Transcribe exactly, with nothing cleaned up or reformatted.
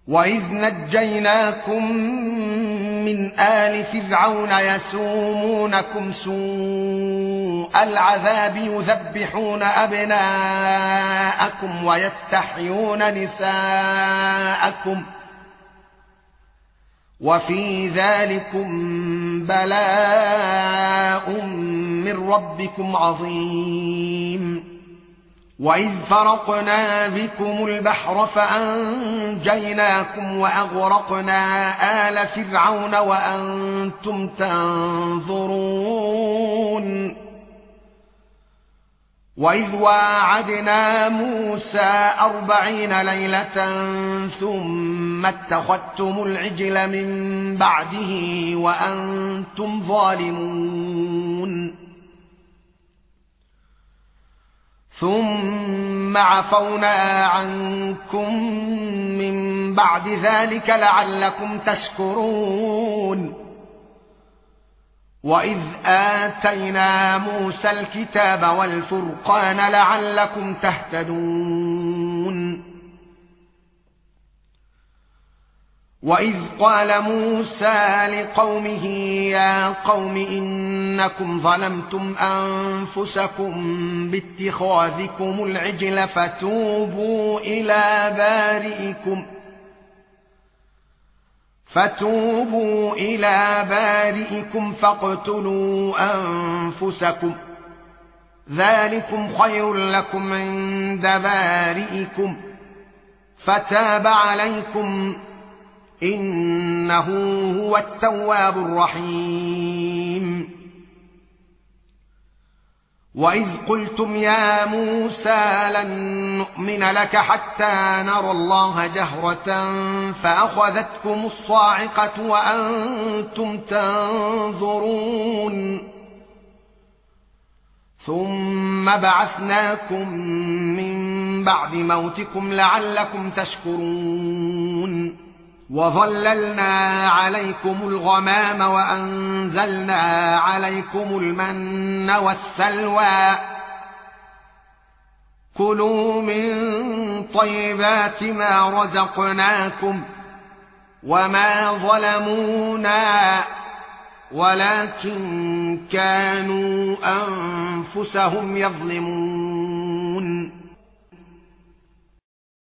وإذ نجيناكم من آل فرعون يسومونكم سوء العذاب يذبحون أبناءكم ويستحيون نساءكم وفي ذلكم بلاء من ربكم عظيم. وإذ فرقنا بكم البحر فأنجيناكم وأغرقنا آل فرعون وأنتم تنظرون. وإذ واعدنا موسى أربعين ليلة ثم اتخذتم العجل من بعده وأنتم ظالمون. ثم عفونا عنكم من بعد ذلك لعلكم تشكرون. وإذ آتينا موسى الكتاب والفرقان لعلكم تهتدون. وإذ قال موسى لقومه يا قوم إنكم ظلمتم أنفسكم باتخاذكم العجل فتوبوا إلى بارئكم فتوبوا إلى بارئكم فاقتلوا أنفسكم ذلكم خير لكم عند بارئكم فتاب عليكم إنه هو التواب الرحيم. وإذ قلتم يا موسى لن نؤمن لك حتى نرى الله جهرة فأخذتكم الصاعقة وأنتم تنظرون. ثم بعثناكم من بعد موتكم لعلكم تشكرون. وظللنا عليكم الغمام وأنزلنا عليكم المن والسلوى كلوا من طيبات ما رزقناكم وما ظلمونا ولكن كانوا أنفسهم يظلمون.